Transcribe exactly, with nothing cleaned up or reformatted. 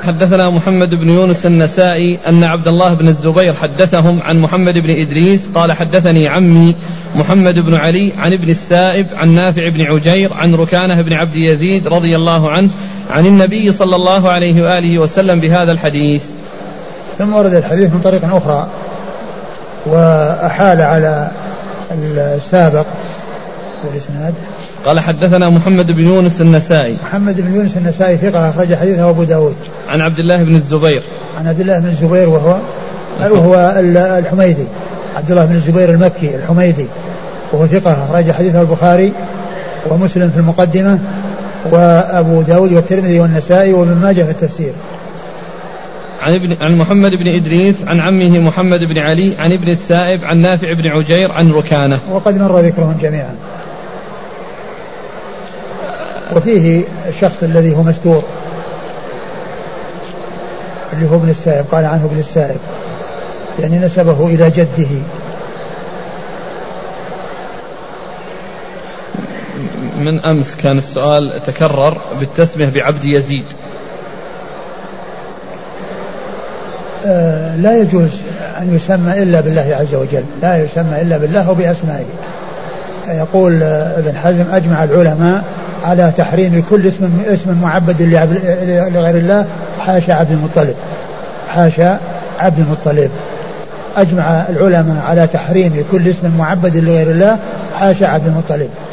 حدثنا محمد بن يونس النسائي أن عبد الله بن الزبير حدثهم عن محمد بن إدريس قال حدثني عمي محمد بن علي عن ابن السائب عن نافع بن عجير عن ركانة بن عبد يزيد رضي الله عنه عن النبي صلى الله عليه وآله وسلم بهذا الحديث. ثم ورد الحديث من طريق أخرى وأحال على السابق والإسناد. قال حدثنا محمد بن يونس النسائي. محمد بن يونس النسائي ثقة أخرج حديثه أبو داود. عن عبد الله بن الزبير. عن عبد الله بن الزبير وهو وهو الحميدي، عبد الله بن الزبير المكي الحميدي، وهو ثقة أخرج حديثه البخاري ومسلم في المقدمة وأبو داود والترمذي والنسائي وابن ماجه في التفسير. عن, ابن عن محمد بن إدريس عن عمه محمد بن علي عن ابن السائب عن نافع بن عجير عن ركانة. وقد مر ذكرهم جميعا. وفيه الشخص الذي هو مستور اللي هو ابن السائب، قال عنه ابن السائب يعني نسبه إلى جده. من أمس كان السؤال تكرر بالتسمية بعبد يزيد. آه لا يجوز أن يسمى إلا بالله عز وجل، لا يسمى إلا بالله وبأسمائه. يقول ابن حزم أجمع العلماء على تحريم كل اسم اسم معبد لغير الله حاشا عبد المطلب، حاشا عبد المطلب. أجمع العلماء على تحريم كل اسم معبد لغير الله حاشا عبد المطلب.